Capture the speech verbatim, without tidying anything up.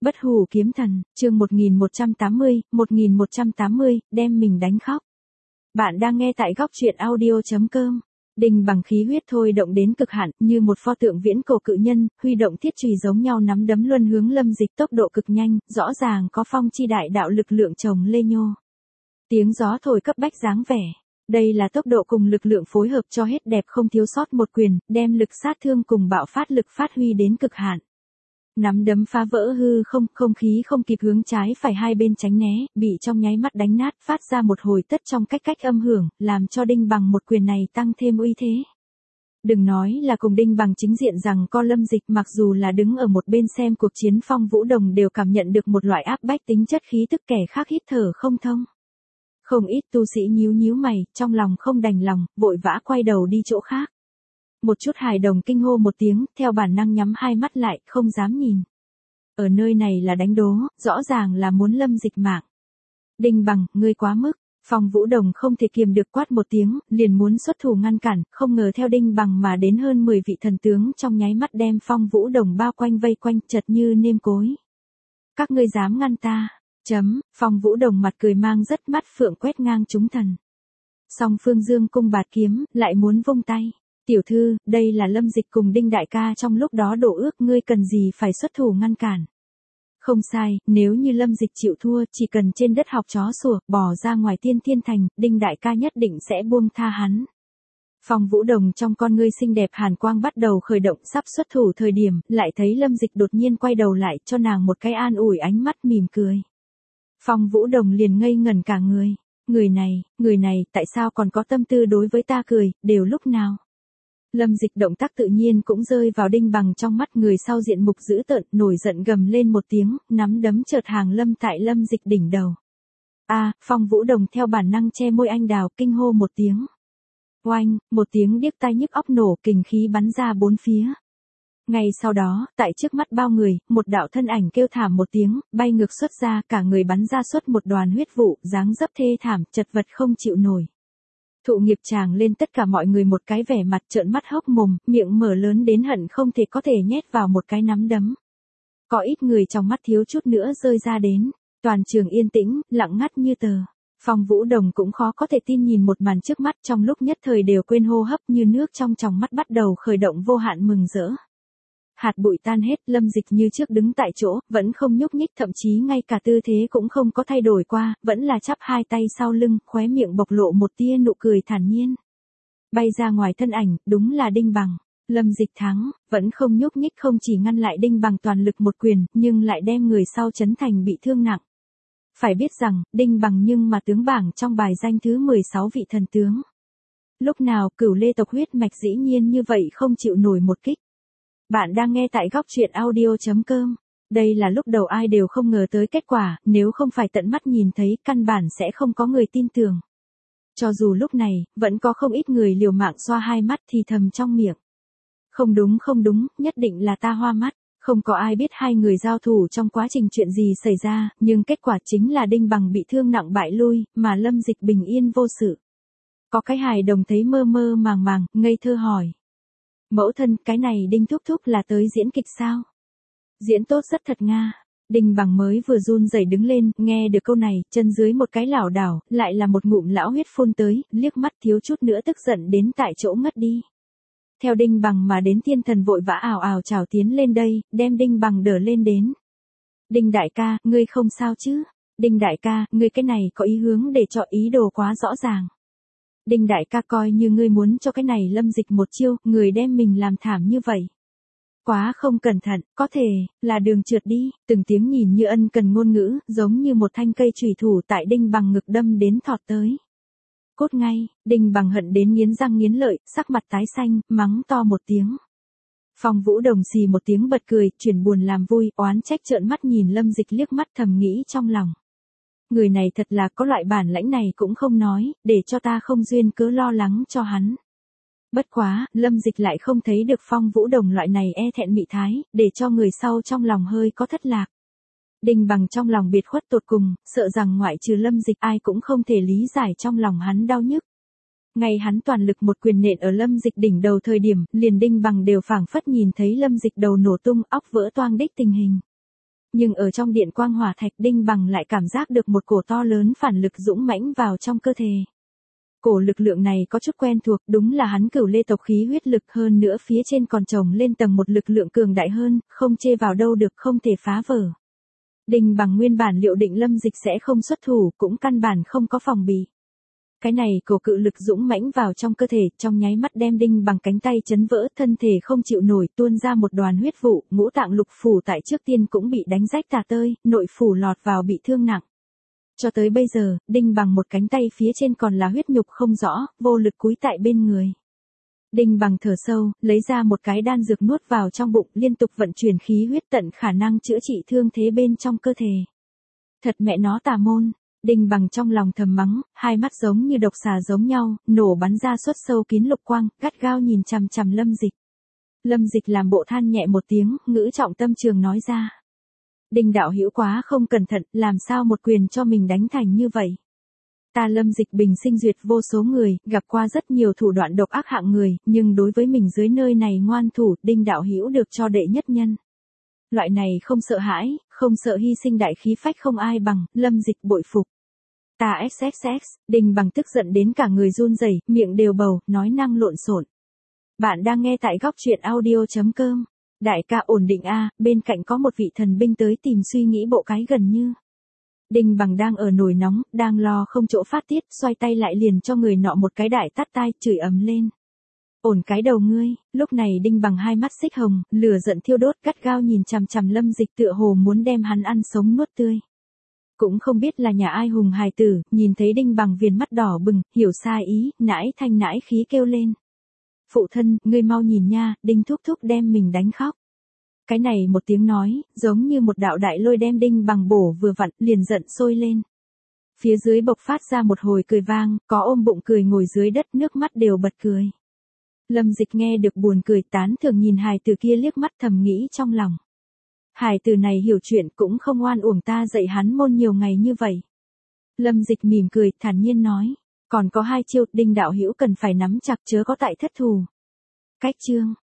Bất hủ kiếm thần, chương một nghìn một trăm tám mươi, một nghìn một trăm tám mươi, đem mình đánh khóc. Bạn đang nghe tại góc truyện audio chấm com. Đinh Bằng khí huyết thôi động đến cực hạn, như một pho tượng viễn cổ cự nhân, huy động thiết chùy giống nhau nắm đấm luân hướng Lâm Dịch, tốc độ cực nhanh, rõ ràng có phong chi đại đạo lực lượng chồng lê nhô. Tiếng gió thổi cấp bách dáng vẻ. Đây là tốc độ cùng lực lượng phối hợp cho hết đẹp không thiếu sót một quyền, đem lực sát thương cùng bạo phát lực phát huy đến cực hạn. Nắm đấm phá vỡ hư không, không khí không kịp hướng trái phải hai bên tránh né, bị trong nháy mắt đánh nát, phát ra một hồi tất trong cách cách âm hưởng, làm cho Đinh Bằng một quyền này tăng thêm uy thế. Đừng nói là cùng Đinh Bằng chính diện rằng co Lâm Dịch, mặc dù là đứng ở một bên xem cuộc chiến, Phong Vũ Đồng đều cảm nhận được một loại áp bách tính chất khí tức, kẻ khác hít thở không thông. Không ít tu sĩ nhíu nhíu mày, trong lòng không đành lòng, vội vã quay đầu đi chỗ khác. Một chút hài đồng kinh hô một tiếng, theo bản năng nhắm hai mắt lại, không dám nhìn. Ở nơi này là đánh đố, rõ ràng là muốn Lâm Dịch mạng. Đinh Bằng, ngươi quá mức. Phong Vũ Đồng không thể kiềm được quát một tiếng, liền muốn xuất thủ ngăn cản, không ngờ theo Đinh Bằng mà đến hơn mười vị thần tướng trong nháy mắt đem Phong Vũ Đồng bao quanh vây quanh, chật như nêm cối. Các ngươi dám ngăn ta? Chấm, Phong Vũ Đồng mặt cười mang rất mắt phượng quét ngang chúng thần. Song phương dương cung bạt kiếm, lại muốn vung tay. Tiểu thư, đây là Lâm Dịch cùng Đinh đại ca trong lúc đó đổ ước, ngươi cần gì phải xuất thủ ngăn cản. Không sai, nếu như Lâm Dịch chịu thua, chỉ cần trên đất học chó sủa, bỏ ra ngoài Tiên Thiên Thành, Đinh đại ca nhất định sẽ buông tha hắn. Phong Vũ Đồng trong con ngươi xinh đẹp hàn quang bắt đầu khởi động, sắp xuất thủ thời điểm, lại thấy Lâm Dịch đột nhiên quay đầu lại, cho nàng một cái an ủi ánh mắt mỉm cười. Phong Vũ Đồng liền ngây ngẩn cả người. Người này, người này, tại sao còn có tâm tư đối với ta cười, đều lúc nào? Lâm Dịch động tác tự nhiên cũng rơi vào Đinh Bằng trong mắt, người sau diện mục dữ tợn, nổi giận gầm lên một tiếng, nắm đấm chợt hàng lâm tại Lâm Dịch đỉnh đầu. A, Phong Vũ Đồng theo bản năng che môi anh đào, kinh hô một tiếng. Oanh, một tiếng điếc tai nhức óc nổ, kình khí bắn ra bốn phía. Ngay sau đó, tại trước mắt bao người, một đạo thân ảnh kêu thảm một tiếng, bay ngược xuất ra, cả người bắn ra xuất một đoàn huyết vụ, dáng dấp thê thảm, chật vật không chịu nổi. Thụ nghiệp tràng lên, tất cả mọi người một cái vẻ mặt trợn mắt hốc mồm, miệng mở lớn đến hận không thể có thể nhét vào một cái nắm đấm. Có ít người trong mắt thiếu chút nữa rơi ra đến, toàn trường yên tĩnh, lặng ngắt như tờ. Phong Vũ Đồng cũng khó có thể tin nhìn một màn trước mắt, trong lúc nhất thời đều quên hô hấp, như nước trong tròng mắt bắt đầu khởi động vô hạn mừng rỡ. Hạt bụi tan hết, Lâm Dịch như trước đứng tại chỗ, vẫn không nhúc nhích, thậm chí ngay cả tư thế cũng không có thay đổi qua, vẫn là chắp hai tay sau lưng, khóe miệng bộc lộ một tia nụ cười thản nhiên. Bay ra ngoài thân ảnh, đúng là Đinh Bằng. Lâm Dịch thắng, vẫn không nhúc nhích, không chỉ ngăn lại Đinh Bằng toàn lực một quyền, nhưng lại đem người sau chấn thành bị thương nặng. Phải biết rằng, Đinh Bằng nhưng mà tướng bảng trong bài danh thứ mười sáu vị thần tướng. Lúc nào Cửu Lê tộc huyết mạch dĩ nhiên như vậy không chịu nổi một kích. Bạn đang nghe tại góc truyện audio chấm com. Đây là lúc đầu ai đều không ngờ tới kết quả, nếu không phải tận mắt nhìn thấy, căn bản sẽ không có người tin tưởng. Cho dù lúc này, vẫn có không ít người liều mạng xoa hai mắt thì thầm trong miệng. Không đúng không đúng, nhất định là ta hoa mắt. Không có ai biết hai người giao thủ trong quá trình chuyện gì xảy ra, nhưng kết quả chính là Đinh Bằng bị thương nặng bại lui, mà Lâm Dịch bình yên vô sự. Có cái hài đồng thấy mơ mơ màng màng, ngây thơ hỏi. Mẫu thân, cái này Đinh thúc thúc là tới diễn kịch sao? Diễn tốt rất thật nga. Đinh Bằng mới vừa run rẩy đứng lên, nghe được câu này, chân dưới một cái lảo đảo, lại là một ngụm lão huyết phun tới, liếc mắt thiếu chút nữa tức giận đến tại chỗ ngất đi. Theo Đinh Bằng mà đến thiên thần vội vã ào ào chào tiến lên đây, đem Đinh Bằng đỡ lên đến. Đinh đại ca, ngươi không sao chứ? Đinh đại ca, ngươi cái này có ý hướng để cho ý đồ quá rõ ràng. Đinh đại ca, coi như ngươi muốn cho cái này Lâm Dịch một chiêu, người đem mình làm thảm như vậy. Quá không cẩn thận, có thể, là đường trượt đi, từng tiếng nhìn như ân cần ngôn ngữ, giống như một thanh cây chùy thủ tại Đinh Bằng ngực đâm đến thọt tới. Cốt ngay, Đinh Bằng hận đến nghiến răng nghiến lợi, sắc mặt tái xanh, mắng to một tiếng. Phong Vũ Đồng xì một tiếng bật cười, chuyển buồn làm vui, oán trách trợn mắt nhìn Lâm Dịch liếc mắt, thầm nghĩ trong lòng. Người này thật là có loại bản lãnh này cũng không nói, để cho ta không duyên cớ lo lắng cho hắn. Bất quá, Lâm Dịch lại không thấy được Phong Vũ Đồng loại này e thẹn mị thái, để cho người sau trong lòng hơi có thất lạc. Đinh Bằng trong lòng biệt khuất tột cùng, sợ rằng ngoại trừ Lâm Dịch ai cũng không thể lý giải trong lòng hắn đau nhức. Ngày hắn toàn lực một quyền nện ở Lâm Dịch đỉnh đầu thời điểm, liền Đinh Bằng đều phảng phất nhìn thấy Lâm Dịch đầu nổ tung, óc vỡ toang đích tình hình. Nhưng ở trong điện quang hỏa thạch Đinh Bằng lại cảm giác được một cổ to lớn phản lực dũng mãnh vào trong cơ thể. Cổ lực lượng này có chút quen thuộc, đúng là hắn Cửu Lê tộc khí huyết lực, hơn nữa phía trên còn chồng lên tầng một lực lượng cường đại hơn, không chê vào đâu được, không thể phá vỡ. Đinh Bằng nguyên bản liệu định Lâm Dịch sẽ không xuất thủ, cũng căn bản không có phòng bị. Cái này cổ cự lực dũng mãnh vào trong cơ thể, trong nháy mắt đem Đinh Bằng cánh tay chấn vỡ, thân thể không chịu nổi, tuôn ra một đoàn huyết vụ, ngũ tạng lục phủ tại trước tiên cũng bị đánh rách tả tơi, nội phủ lọt vào bị thương nặng. Cho tới bây giờ, Đinh Bằng một cánh tay phía trên còn là huyết nhục không rõ, vô lực cúi tại bên người. Đinh Bằng thở sâu, lấy ra một cái đan dược nuốt vào trong bụng, liên tục vận chuyển khí huyết tận khả năng chữa trị thương thế bên trong cơ thể. Thật mẹ nó tà môn, Đinh Bằng trong lòng thầm mắng, hai mắt giống như độc xà giống nhau, nổ bắn ra xuất sâu kín lục quang, gắt gao nhìn chằm chằm Lâm Dịch. Lâm Dịch làm bộ than nhẹ một tiếng, ngữ trọng tâm trường nói ra. Đinh đạo hữu quá không cẩn thận, làm sao một quyền cho mình đánh thành như vậy. Ta Lâm Dịch bình sinh duyệt vô số người, gặp qua rất nhiều thủ đoạn độc ác hạng người, nhưng đối với mình dưới nơi này ngoan thủ, Đinh đạo hữu được cho đệ nhất nhân. Loại này không sợ hãi, không sợ hy sinh đại khí phách không ai bằng, Lâm Dịch bội phục. Ta xx xx, Đinh Bằng tức giận đến cả người run rẩy, miệng đều bầu, nói năng lộn xộn. Bạn đang nghe tại góc truyện audio chấm com. Đại ca ổn định a, bên cạnh có một vị thần binh tới tìm suy nghĩ bộ cái gần như. Đinh Bằng đang ở nổi nóng, đang lo không chỗ phát tiết, xoay tay lại liền cho người nọ một cái đại tát tai, chửi ầm lên. Ổn cái đầu ngươi, lúc này Đinh Bằng hai mắt xích hồng, lửa giận thiêu đốt, gắt gao nhìn chằm chằm Lâm Dịch tựa hồ muốn đem hắn ăn sống nuốt tươi. Cũng không biết là nhà ai hùng hài tử, nhìn thấy Đinh Bằng viền mắt đỏ bừng, hiểu sai ý, nãi thanh nãi khí kêu lên. Phụ thân, ngươi mau nhìn nha, Đinh thúc thúc đem mình đánh khóc. Cái này một tiếng nói, giống như một đạo đại lôi đem Đinh Bằng bổ vừa vặn, liền giận sôi lên. Phía dưới bộc phát ra một hồi cười vang, có ôm bụng cười ngồi dưới đất, nước mắt đều bật cười. Lâm Dịch nghe được buồn cười, tán thường nhìn hài tử kia liếc mắt, thầm nghĩ trong lòng. Hài tử này hiểu chuyện, cũng không oan uổng ta dạy hắn môn nhiều ngày như vậy. Lâm Dịch mỉm cười, thản nhiên nói. Còn có hai chiêu, Đinh đạo hữu cần phải nắm chặt, chớ có tại thất thù. Cách chương.